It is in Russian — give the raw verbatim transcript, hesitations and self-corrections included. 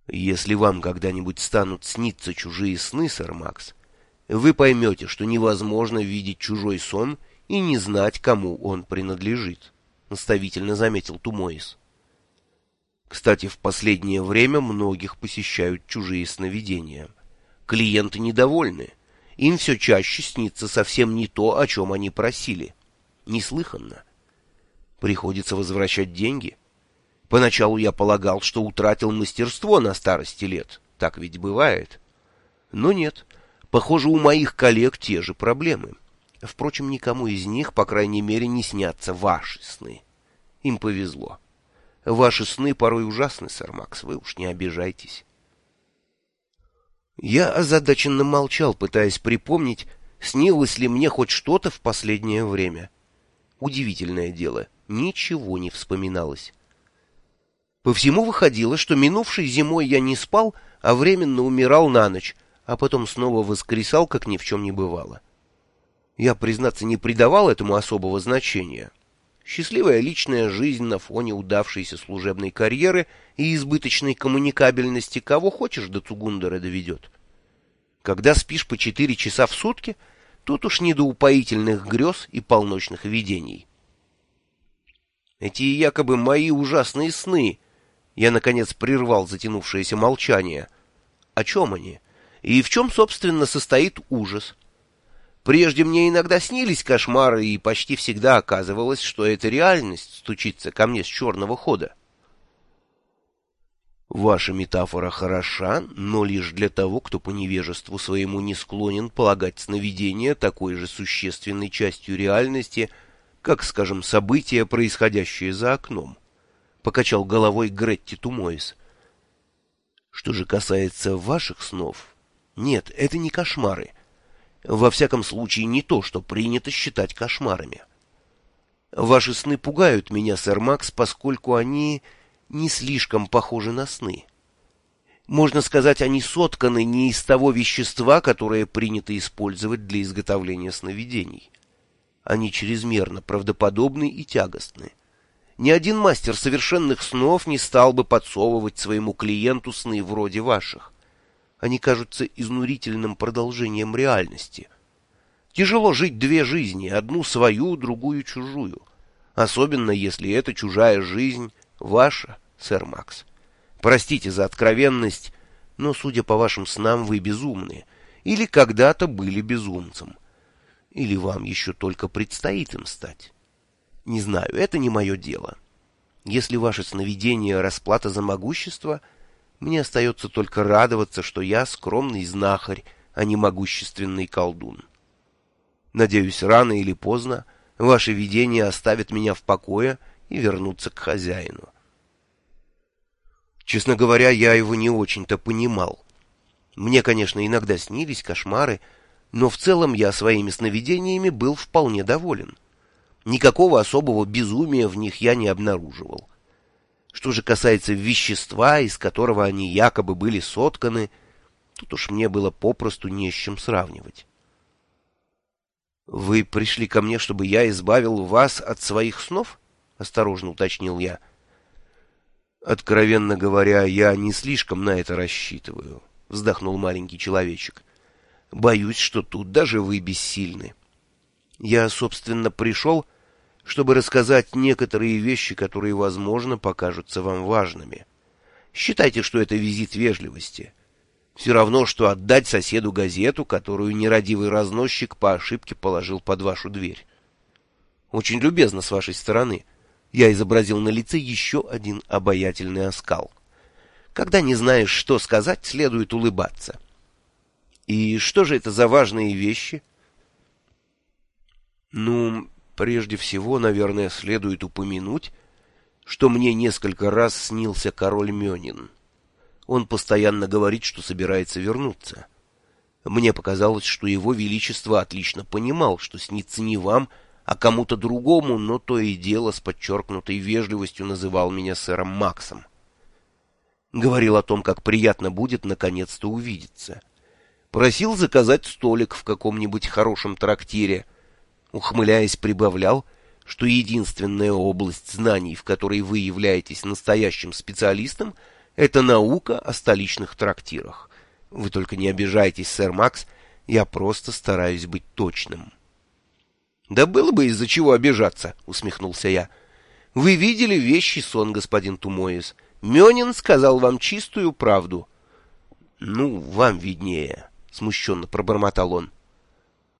Если вам когда-нибудь станут сниться чужие сны, сэр Макс, вы поймете, что невозможно видеть чужой сон и не знать, кому он принадлежит, — наставительно заметил Тумоис. Кстати, в последнее время многих посещают чужие сновидения. Клиенты недовольны. Им все чаще снится совсем не то, о чем они просили. Неслыханно. Приходится возвращать деньги. Поначалу я полагал, что утратил мастерство на старости лет. Так ведь бывает. Но нет. Похоже, у моих коллег те же проблемы. Впрочем, никому из них, по крайней мере, не снятся ваши сны. Им повезло. Ваши сны порой ужасны, сэр Макс, вы уж не обижайтесь. Я озадаченно молчал, пытаясь припомнить, снилось ли мне хоть что-то в последнее время. Удивительное дело, ничего не вспоминалось. По всему выходило, что минувшей зимой я не спал, а временно умирал на ночь, а потом снова воскресал, как ни в чем не бывало. Я, признаться, не придавал этому особого значения. Счастливая личная жизнь на фоне удавшейся служебной карьеры и избыточной коммуникабельности кого хочешь до Цугундера доведет. Когда спишь по четыре часа в сутки, тут уж не до упоительных грез и полночных видений. Эти якобы мои ужасные сны. Я, наконец, прервал затянувшееся молчание. О чем они? И в чем, собственно, состоит ужас? Прежде мне иногда снились кошмары, и почти всегда оказывалось, что эта реальность стучится ко мне с черного хода. Ваша метафора хороша, но лишь для того, кто по невежеству своему не склонен полагать сновидение такой же существенной частью реальности, как, скажем, события, происходящие за окном. Покачал головой Гретти Тумоис. Что же касается ваших снов, нет, это не кошмары. Во всяком случае, не то, что принято считать кошмарами. Ваши сны пугают меня, сэр Макс, поскольку они не слишком похожи на сны. Можно сказать, они сотканы не из того вещества, которое принято использовать для изготовления сновидений. Они чрезмерно правдоподобны и тягостны. Ни один мастер совершенных снов не стал бы подсовывать своему клиенту сны вроде ваших. Они кажутся изнурительным продолжением реальности. Тяжело жить две жизни, одну свою, другую чужую. Особенно, если эта чужая жизнь ваша, сэр Макс. Простите за откровенность, но, судя по вашим снам, вы безумны. Или когда-то были безумцем. Или вам еще только предстоит им стать. Не знаю, это не мое дело. Если ваше сновидение — расплата за могущество, мне остается только радоваться, что я скромный знахарь, а не могущественный колдун. Надеюсь, рано или поздно ваше видение оставит меня в покое и вернутся к хозяину. Честно говоря, я его не очень-то понимал. Мне, конечно, иногда снились кошмары, но в целом я своими сновидениями был вполне доволен. Никакого особого безумия в них я не обнаруживал. Что же касается вещества, из которого они якобы были сотканы, тут уж мне было попросту не с чем сравнивать. «Вы пришли ко мне, чтобы я избавил вас от своих снов?» — осторожно уточнил я. «Откровенно говоря, я не слишком на это рассчитываю», — вздохнул маленький человечек. «Боюсь, что тут даже вы бессильны. Я, собственно, пришел, чтобы рассказать некоторые вещи, которые, возможно, покажутся вам важными. Считайте, что это визит вежливости. Все равно, что отдать соседу газету, которую нерадивый разносчик по ошибке положил под вашу дверь. Очень любезно с вашей стороны». Я изобразил на лице еще один обаятельный оскал. Когда не знаешь, что сказать, следует улыбаться. И что же это за важные вещи? Ну, прежде всего, наверное, следует упомянуть, что мне несколько раз снился король Мёнин. Он постоянно говорит, что собирается вернуться. Мне показалось, что его величество отлично понимал, что снится не вам, а кому-то другому, но то и дело с подчеркнутой вежливостью называл меня сэром Максом. Говорил о том, как приятно будет наконец-то увидеться. Просил заказать столик в каком-нибудь хорошем трактире. Ухмыляясь, прибавлял, что единственная область знаний, в которой вы являетесь настоящим специалистом, Это наука о столичных трактирах. Вы только не обижайтесь, сэр Макс, я просто стараюсь быть точным». «Да было бы из-за чего обижаться», — усмехнулся я. «Вы видели вещий сон, господин Тумоис. Мёнин сказал вам чистую правду». «Ну, вам виднее», — смущенно пробормотал он.